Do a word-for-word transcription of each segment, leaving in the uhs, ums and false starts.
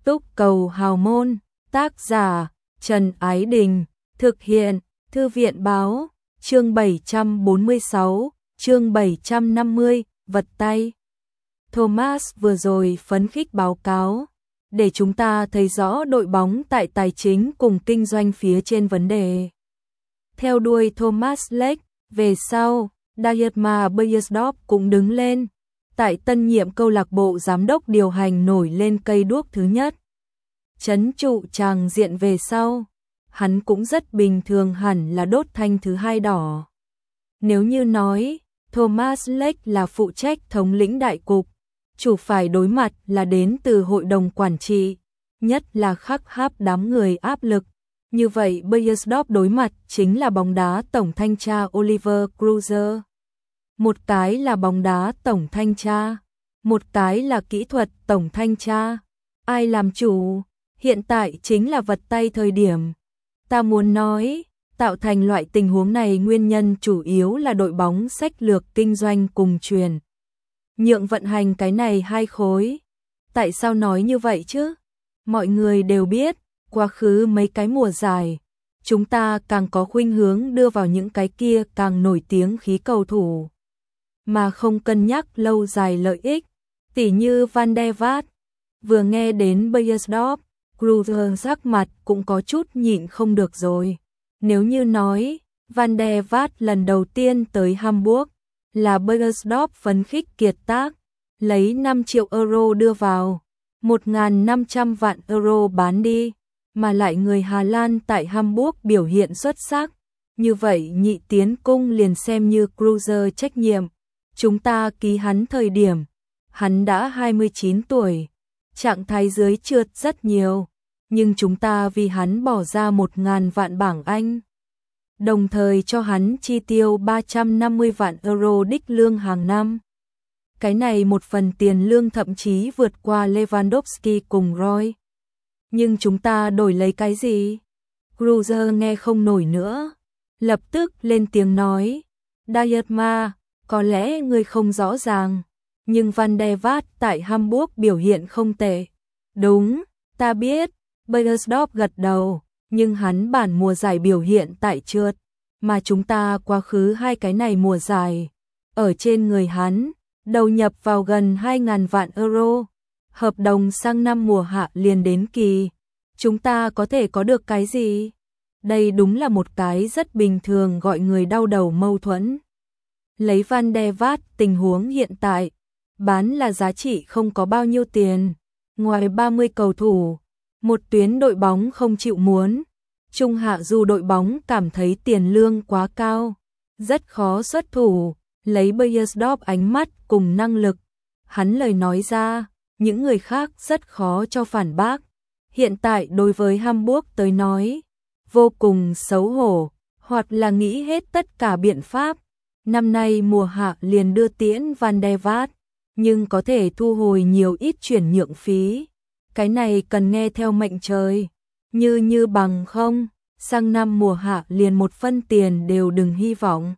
Túc Cầu Hào Môn, tác giả Trần Ái Đình, thực hiện Thư viện Báo, chương bảy trăm bốn mươi sáu, chương bảy trăm năm mươi, vật tay. Thomas vừa rồi phấn khích báo cáo, để chúng ta thấy rõ đội bóng tại tài chính cùng kinh doanh phía trên vấn đề. Theo đuôi Thomas Lake, về sau, Dietmar Beiersdorf cũng đứng lên, tại tân nhiệm câu lạc bộ giám đốc điều hành nổi lên cây đuốc thứ nhất. Trấn trụ tràng diện về sau, hắn cũng rất bình thường hẳn là đốt thanh thứ hai đỏ. Nếu như nói, Thomas Lake là phụ trách thống lĩnh đại cục, chủ phải đối mặt là đến từ hội đồng quản trị, nhất là khắc háp đám người áp lực. Như vậy Beiersdorf đối mặt chính là bóng đá tổng thanh tra Oliver Kreuzer. Một cái là bóng đá tổng thanh tra, một cái là kỹ thuật tổng thanh tra. Ai làm chủ? Hiện tại chính là vật tay thời điểm. Ta muốn nói, tạo thành loại tình huống này nguyên nhân chủ yếu là đội bóng sách lược kinh doanh cùng truyền nhượng vận hành cái này hai khối. Tại sao nói như vậy chứ? Mọi người đều biết, quá khứ mấy cái mùa giải, chúng ta càng có khuynh hướng đưa vào những cái kia càng nổi tiếng khí cầu thủ, mà không cân nhắc lâu dài lợi ích, tỉ như Van der Vaart. Vừa nghe đến Beiersdorf, Kreuzer sắc mặt cũng có chút nhịn không được rồi. Nếu như nói, Van der Vaart lần đầu tiên tới Hamburg, là Beiersdorf phấn khích kiệt tác, lấy năm triệu euro đưa vào, một nghìn năm trăm vạn euro bán đi, mà lại người Hà Lan tại Hamburg biểu hiện xuất sắc. Như vậy nhị tiến cung liền xem như Kreuzer trách nhiệm. Chúng ta ký hắn thời điểm, hắn đã hai mươi chín tuổi, trạng thái dưới trượt rất nhiều, nhưng chúng ta vì hắn bỏ ra một nghìn vạn bảng Anh, đồng thời cho hắn chi tiêu ba trăm năm mươi vạn euro đích lương hàng năm. Cái này một phần tiền lương thậm chí vượt qua Lewandowski cùng Roy. Nhưng chúng ta đổi lấy cái gì? Kreuzer nghe không nổi nữa, lập tức lên tiếng nói, Dietmar, có lẽ ngươi không rõ ràng, nhưng Van der Vaart tại Hamburg biểu hiện không tệ. Đúng, ta biết, Beiersdorf gật đầu, nhưng hắn bản mùa giải biểu hiện tại trượt, mà chúng ta quá khứ hai cái này mùa giải, ở trên người hắn, đầu nhập vào gần hai nghìn vạn euro, hợp đồng sang năm mùa hạ liền đến kỳ, chúng ta có thể có được cái gì? Đây đúng là một cái rất bình thường gọi người đau đầu mâu thuẫn. Lấy Van der Vaart tình huống hiện tại, bán là giá trị không có bao nhiêu tiền, ngoài ba mươi cầu thủ, một tuyến đội bóng không chịu muốn, trung hạ dù đội bóng cảm thấy tiền lương quá cao, rất khó xuất thủ. Lấy Beiersdorf ánh mắt cùng năng lực, hắn lời nói ra, những người khác rất khó cho phản bác. Hiện tại đối với Hamburg tới nói, vô cùng xấu hổ, hoặc là nghĩ hết tất cả biện pháp. Năm nay mùa hạ liền đưa tiễn Van der Vaart, nhưng có thể thu hồi nhiều ít chuyển nhượng phí. Cái này cần nghe theo mệnh trời, như như bằng không, sang năm mùa hạ liền một phân tiền đều đừng hy vọng.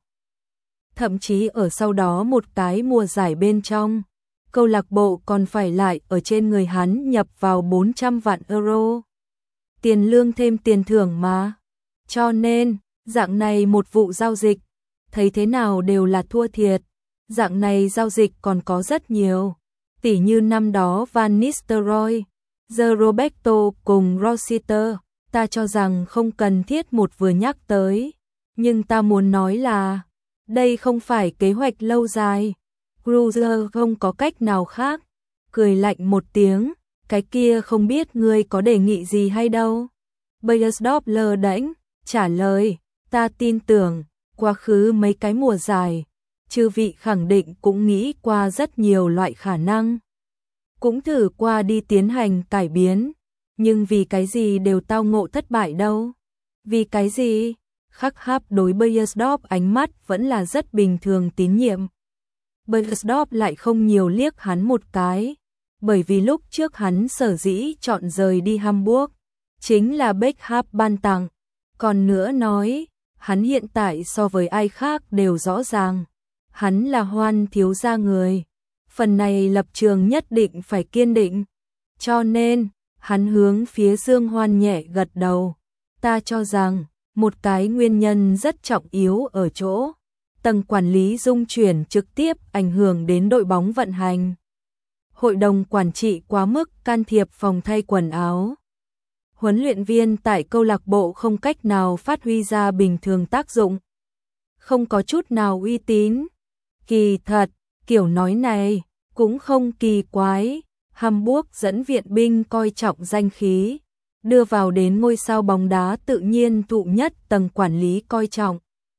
Thậm chí ở sau đó một cái mùa giải bên trong, câu lạc bộ còn phải lại ở trên người hắn nhập vào bốn trăm vạn euro. Tiền lương thêm tiền thưởng mà. Cho nên, dạng này một vụ giao dịch, thấy thế nào đều là thua thiệt. Dạng này giao dịch còn có rất nhiều. Tỉ như năm đó Van Nistelrooy, The Roberto cùng Rossiter, ta cho rằng không cần thiết một vừa nhắc tới. Nhưng ta muốn nói là, đây không phải kế hoạch lâu dài. Kreuzer không có cách nào khác, cười lạnh một tiếng, cái kia không biết ngươi có đề nghị gì hay đâu. Beiersdorf lơ đễnh trả lời, ta tin tưởng, quá khứ mấy cái mùa giải, chư vị khẳng định cũng nghĩ qua rất nhiều loại khả năng, cũng thử qua đi tiến hành cải biến, nhưng vì cái gì đều tao ngộ thất bại đâu. Vì cái gì? Khắc háp đối Beiersdorf ánh mắt vẫn là rất bình thường tín nhiệm. Beiersdorf lại không nhiều liếc hắn một cái, bởi vì lúc trước hắn sở dĩ chọn rời đi Hamburg, chính là Beckham ban tặng. Còn nữa nói, hắn hiện tại so với ai khác đều rõ ràng, hắn là Hoan thiếu gia người, phần này lập trường nhất định phải kiên định. Cho nên, Hắn hướng phía Dương Hoan nhẹ gật đầu. Ta cho rằng, một cái nguyên nhân rất trọng yếu ở chỗ tầng quản lý dung chuyển trực tiếp ảnh hưởng đến đội bóng vận hành. Hội đồng quản trị quá mức can thiệp phòng thay quần áo. Huấn luyện viên tại câu lạc bộ không cách nào phát huy ra bình thường tác dụng. Không có chút nào uy tín. Kỳ thật, kiểu nói này cũng không kỳ quái. Hamburg dẫn viện binh coi trọng danh khí, đưa vào đến ngôi sao bóng đá tự nhiên thụ nhất tầng quản lý coi trọng.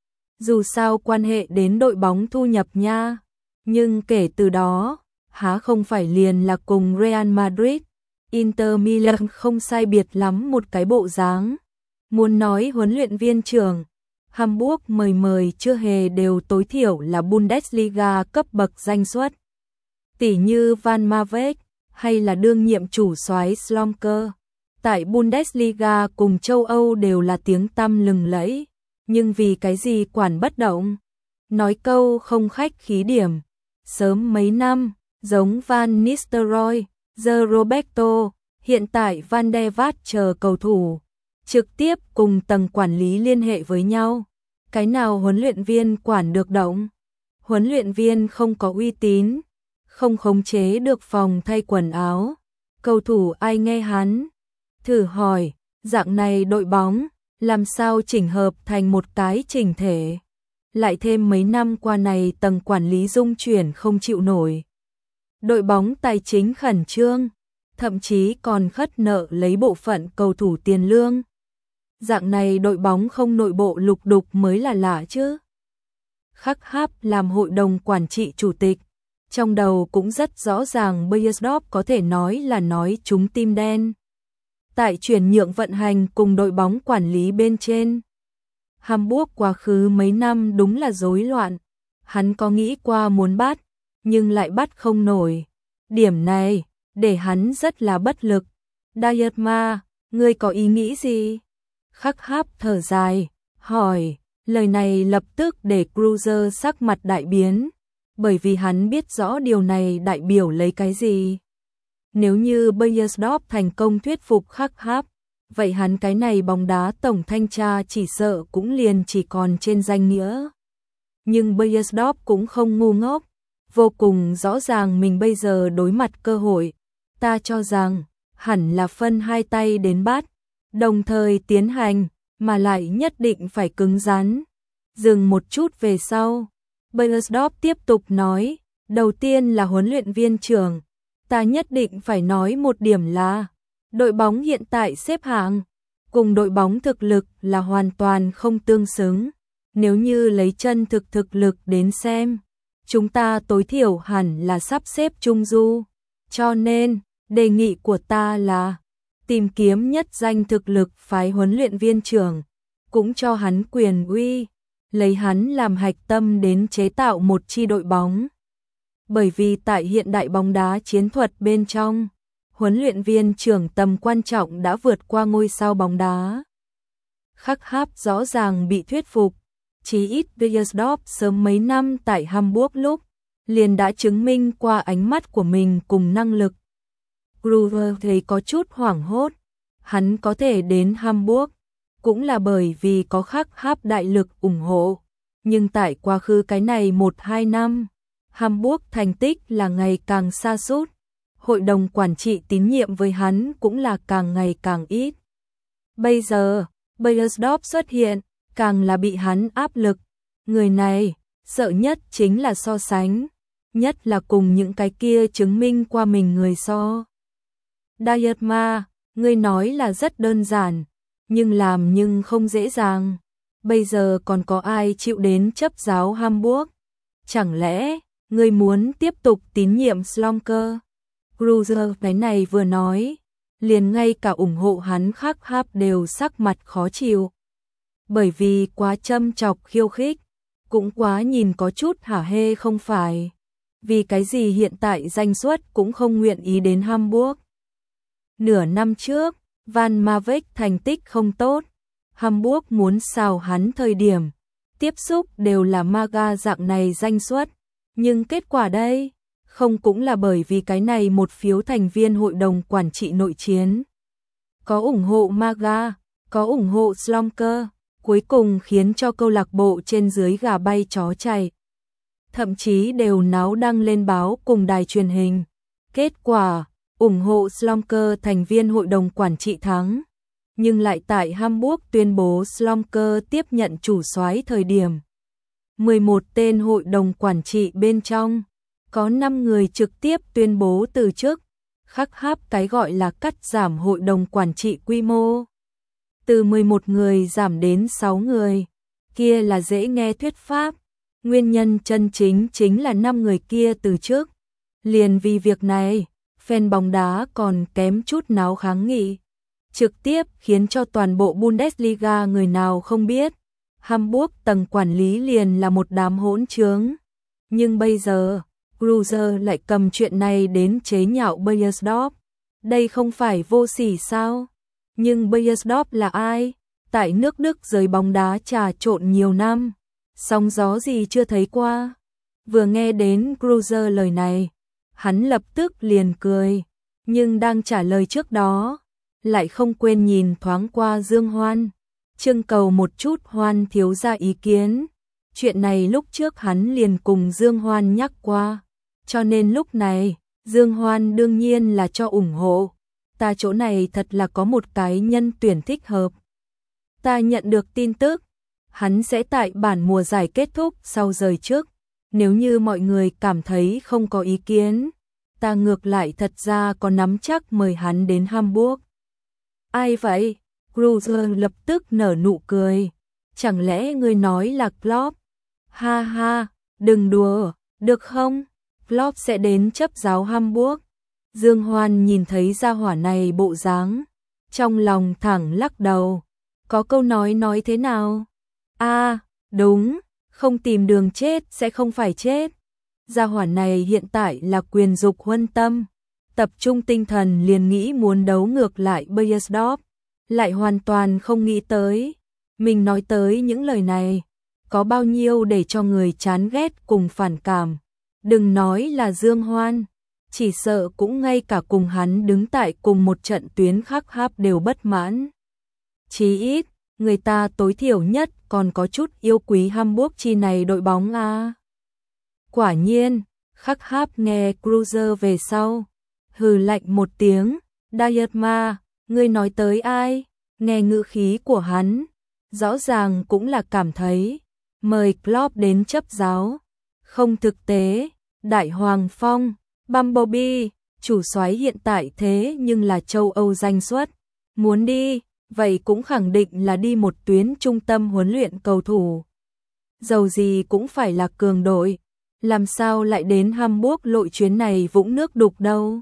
Dù sao quan hệ đến đội bóng thu nhập nha, nhưng kể từ đó, há không phải liền là cùng Real Madrid, Inter Milan không sai biệt lắm một cái bộ dáng. Muốn nói huấn luyện viên trưởng, Hamburg mời mời chưa hề đều tối thiểu là Bundesliga cấp bậc danh suất. Tỷ như Van Marwijk hay là đương nhiệm chủ soái Slomker. Tại Bundesliga cùng châu Âu đều là tiếng tăm lừng lẫy, nhưng vì cái gì quản bất động? Nói câu không khách khí điểm, sớm mấy năm, giống Van Nistelrooy, giờ Roberto, hiện tại Van der Vaart chờ cầu thủ, trực tiếp cùng tầng quản lý liên hệ với nhau. Cái nào huấn luyện viên quản được động? Huấn luyện viên không có uy tín, không khống chế được phòng thay quần áo, cầu thủ ai nghe hắn? Thử hỏi, dạng này đội bóng, làm sao chỉnh hợp thành một cái chỉnh thể? Lại thêm mấy năm qua này tầng quản lý dung chuyển không chịu nổi. Đội bóng tài chính khẩn trương, thậm chí còn khất nợ lấy bộ phận cầu thủ tiền lương. Dạng này đội bóng không nội bộ lục đục mới là lạ chứ. Khắc Háp làm hội đồng quản trị chủ tịch, trong đầu cũng rất rõ ràng Beiersdorf có thể nói là nói trúng tim đen. Tại chuyển nhượng vận hành cùng đội bóng quản lý bên trên, Hamburg quá khứ mấy năm đúng là rối loạn. Hắn có nghĩ qua muốn bắt, nhưng lại bắt không nổi. Điểm này, để hắn rất là bất lực. Dietmar, ngươi có ý nghĩ gì? Khắc Háp thở dài, hỏi, lời này lập tức để Kreuzer sắc mặt đại biến, bởi vì hắn biết rõ điều này đại biểu lấy cái gì. Nếu như Beiersdorf thành công thuyết phục Khắc Háp, vậy hắn cái này bóng đá tổng thanh tra chỉ sợ cũng liền chỉ còn trên danh nghĩa. Nhưng Beiersdorf cũng không ngu ngốc, vô cùng rõ ràng mình bây giờ đối mặt cơ hội. Ta cho rằng, hẳn là phân hai tay đến bắt, đồng thời tiến hành, mà lại nhất định phải cứng rắn. Dừng một chút về sau, Beiersdorf tiếp tục nói, đầu tiên là huấn luyện viên trưởng, ta nhất định phải nói một điểm là, đội bóng hiện tại xếp hạng, cùng đội bóng thực lực là hoàn toàn không tương xứng. Nếu như lấy chân thực thực lực đến xem, chúng ta tối thiểu hẳn là sắp xếp trung du. Cho nên, đề nghị của ta là tìm kiếm nhất danh thực lực phái huấn luyện viên trưởng, cũng cho hắn quyền uy, lấy hắn làm hạch tâm đến chế tạo một chi đội bóng. Bởi vì tại hiện đại bóng đá chiến thuật bên trong, huấn luyện viên trưởng tầm quan trọng đã vượt qua ngôi sao bóng đá. Khắc Háp rõ ràng bị thuyết phục, chí ít Beiersdorf sớm mấy năm tại Hamburg lúc, liền đã chứng minh qua ánh mắt của mình cùng năng lực. Kreuzer thấy có chút hoảng hốt, hắn có thể đến Hamburg, cũng là bởi vì có Khắc Háp đại lực ủng hộ, nhưng tại quá khứ cái này một hai năm, Hamburg thành tích là ngày càng sa sút, hội đồng quản trị tín nhiệm với hắn cũng là càng ngày càng ít. Bây giờ, Beiersdorf xuất hiện, càng là bị hắn áp lực. Người này, sợ nhất chính là so sánh, nhất là cùng những cái kia chứng minh qua mình người so. Dietmar, ngươi nói là rất đơn giản, nhưng làm nhưng không dễ dàng. Bây giờ còn có ai chịu đến chấp giáo Hamburg? Chẳng lẽ, ngươi muốn tiếp tục tín nhiệm Slomker? Kreuzer cái này vừa nói, liền ngay cả ủng hộ hắn Khắc Háp đều sắc mặt khó chịu. Bởi vì quá châm chọc khiêu khích, cũng quá nhìn có chút hả hê không phải. Vì cái gì hiện tại danh suất cũng không nguyện ý đến Hamburg. Nửa năm trước, Van Marwijk thành tích không tốt, Hamburg muốn xào hắn thời điểm, tiếp xúc đều là Maga dạng này danh suất, nhưng kết quả đây, không cũng là bởi vì cái này một phiếu thành viên hội đồng quản trị nội chiến. có ủng hộ Maga, có ủng hộ Slonker, cuối cùng khiến cho câu lạc bộ trên dưới gà bay chó chạy. Thậm chí đều náo đăng lên báo cùng đài truyền hình. Kết quả, ủng hộ Slonker thành viên hội đồng quản trị thắng, nhưng lại tại Hamburg tuyên bố Slonker tiếp nhận chủ soái thời điểm. mười một tên hội đồng quản trị bên trong, có năm người trực tiếp tuyên bố từ chức, khắc háp cái gọi là cắt giảm hội đồng quản trị quy mô. Từ mười một người giảm đến sáu người, kia là dễ nghe thuyết pháp. Nguyên nhân chân chính chính là năm người kia từ chức. Liền vì việc này, fan bóng đá còn kém chút náo kháng nghị, trực tiếp khiến cho toàn bộ Bundesliga người nào không biết. Hamburg tầng quản lý liền là một đám hỗn trướng. Nhưng bây giờ, Kruse lại cầm chuyện này đến chế nhạo Beiersdorf. Đây không phải vô sỉ sao? Nhưng Beiersdorf là ai? Tại nước Đức giới bóng đá trà trộn nhiều năm, sóng gió gì chưa thấy qua. Vừa nghe đến Kruse lời này, hắn lập tức liền cười, nhưng đang trả lời trước đó, lại không quên nhìn thoáng qua Dương Hoan, trưng cầu một chút Hoan thiếu gia ý kiến. Chuyện này lúc trước hắn liền cùng Dương Hoan nhắc qua, cho nên lúc này, Dương Hoan đương nhiên là cho ủng hộ. Ta chỗ này thật là có một cái nhân tuyển thích hợp. Ta nhận được tin tức, hắn sẽ tại bản mùa giải kết thúc sau rời trước. Nếu như mọi người cảm thấy không có ý kiến, ta ngược lại thật ra có nắm chắc mời hắn đến Hamburg. Ai vậy? Kruse lập tức nở nụ cười. Chẳng lẽ ngươi nói là Klopp? Ha ha, đừng đùa, được không? Klopp sẽ đến chấp giáo Hamburg. Dương Hoan nhìn thấy gia hỏa này bộ dáng, trong lòng thẳng lắc đầu. Có câu nói nói thế nào? A, à, đúng, không tìm đường chết sẽ không phải chết. Gia hỏa này hiện tại là quyền dục huân tâm, tập trung tinh thần liền nghĩ muốn đấu ngược lại Beiersdorf, lại hoàn toàn không nghĩ tới. Mình nói tới những lời này, có bao nhiêu để cho người chán ghét cùng phản cảm. Đừng nói là Dương Hoan, chỉ sợ cũng ngay cả cùng hắn đứng tại cùng một trận tuyến khắc háp đều bất mãn. Chí ít, người ta tối thiểu nhất còn có chút yêu quý Hamburg chi này đội bóng à. Quả nhiên, khắc háp nghe Kruse về sau, hừ lạnh một tiếng, Dietmar, ngươi nói tới ai? Nghe ngữ khí của hắn, rõ ràng cũng là cảm thấy, mời Klopp đến chấp giáo, không thực tế. Đại Hoàng Phong, Bumblebee, chủ soái hiện tại thế nhưng là châu Âu danh xuất, muốn đi, vậy cũng khẳng định là đi một tuyến trung tâm huấn luyện cầu thủ. Dầu gì cũng phải là cường đội, làm sao lại đến Hamburg lội chuyến này vũng nước đục đâu.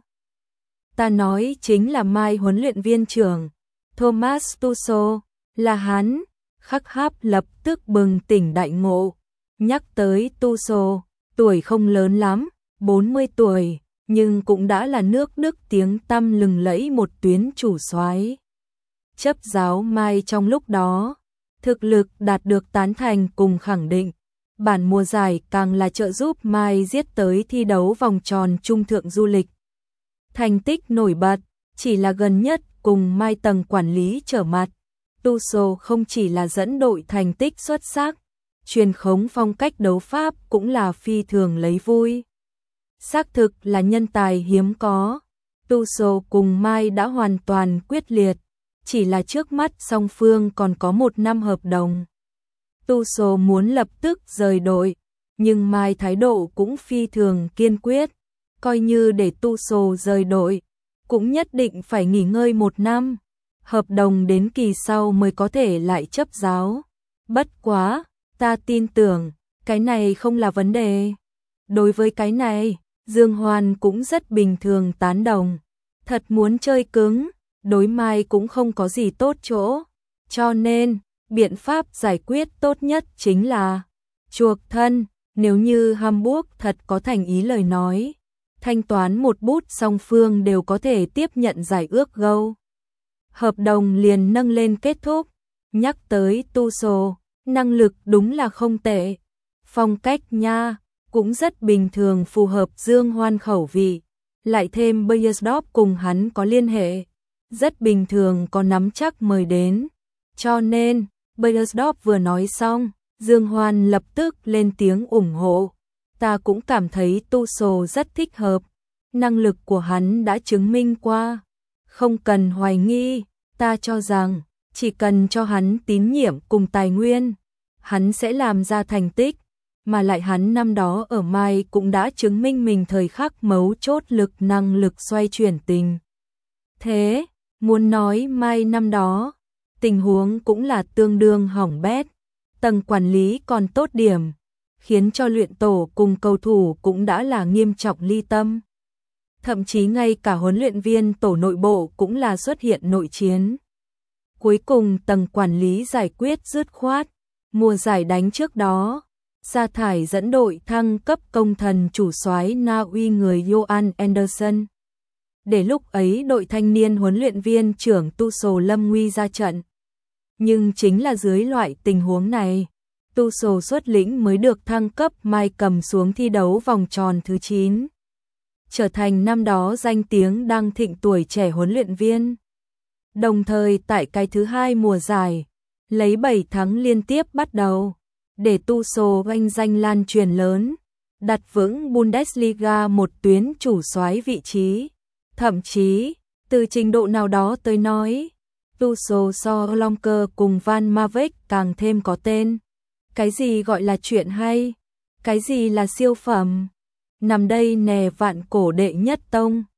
Ta nói chính là mai huấn luyện viên trưởng, Thomas Tuchel, là hắn. Khắc háp lập tức bừng tỉnh đại ngộ, nhắc tới Tuchel, tuổi không lớn lắm, bốn mươi tuổi, nhưng cũng đã là nước Đức tiếng tăm lừng lẫy một tuyến chủ soái. Chấp giáo Mai trong lúc đó, thực lực đạt được tán thành cùng khẳng định, bản mùa giải càng là trợ giúp Mai giết tới thi đấu vòng tròn trung thượng du lịch. Thành tích nổi bật, chỉ là gần nhất cùng Mai tầng quản lý trở mặt, Tuchel không chỉ là dẫn đội thành tích xuất sắc, truyền khống phong cách đấu pháp cũng là phi thường lấy vui. Xác thực là nhân tài hiếm có. Tuchel cùng Mai đã hoàn toàn quyết liệt, chỉ là trước mắt song phương còn có một năm hợp đồng. Tuchel muốn lập tức rời đội, nhưng Mai thái độ cũng phi thường kiên quyết, coi như để Tuchel rời đội, cũng nhất định phải nghỉ ngơi một năm, hợp đồng đến kỳ sau mới có thể lại chấp giáo. Bất quá, ta tin tưởng, cái này không là vấn đề. Đối với cái này, Dương Hoan cũng rất bình thường tán đồng. Thật muốn chơi cứng, đối Mai cũng không có gì tốt chỗ. Cho nên, biện pháp giải quyết tốt nhất chính là chuộc thân. Nếu như Hamburg thật có thành ý lời nói, thanh toán một bút song phương đều có thể tiếp nhận giải ước gâu. Hợp đồng liền nâng lên kết thúc. Nhắc tới Tuchel, năng lực đúng là không tệ. Phong cách nha, cũng rất bình thường phù hợp Dương Hoan khẩu vị. Lại thêm Beiersdorf cùng hắn có liên hệ. rất bình thường có nắm chắc mời đến. Cho nên, Beiersdorf vừa nói xong, Dương Hoan lập tức lên tiếng ủng hộ. Ta cũng cảm thấy Tuchel rất thích hợp, năng lực của hắn đã chứng minh qua, không cần hoài nghi, ta cho rằng chỉ cần cho hắn tín nhiệm cùng tài nguyên, hắn sẽ làm ra thành tích, mà lại hắn năm đó ở Mai cũng đã chứng minh mình thời khắc mấu chốt lực năng lực xoay chuyển tình. Thế, muốn nói Mai năm đó, tình huống cũng là tương đương hỏng bét, tầng quản lý còn tốt điểm, khiến cho luyện tổ cùng cầu thủ cũng đã là nghiêm trọng ly tâm. Thậm chí ngay cả huấn luyện viên tổ nội bộ cũng là xuất hiện nội chiến. Cuối cùng tầng quản lý giải quyết dứt khoát, mùa giải đánh trước đó, sa thải dẫn đội thăng cấp công thần chủ soái Na Uy người Johan Anderson. Để lúc ấy đội thanh niên huấn luyện viên trưởng Tuchel lâm nguy ra trận. Nhưng chính là dưới loại tình huống này, Tuchel xuất lĩnh mới được thăng cấp Mai cầm xuống thi đấu vòng tròn thứ chín. Trở thành năm đó danh tiếng đang thịnh tuổi trẻ huấn luyện viên. Đồng thời tại cái thứ hai mùa giải, lấy bảy thắng liên tiếp bắt đầu, để Tuchel ganh danh lan truyền lớn, đặt vững Bundesliga một tuyến chủ soái vị trí. Thậm chí, từ trình độ nào đó tới nói, Tuchel so Lonker cùng Van Marwijk càng thêm có tên. Cái gì gọi là chuyện hay? Cái gì là siêu phẩm? Nằm đây nè vạn cổ đệ nhất tông.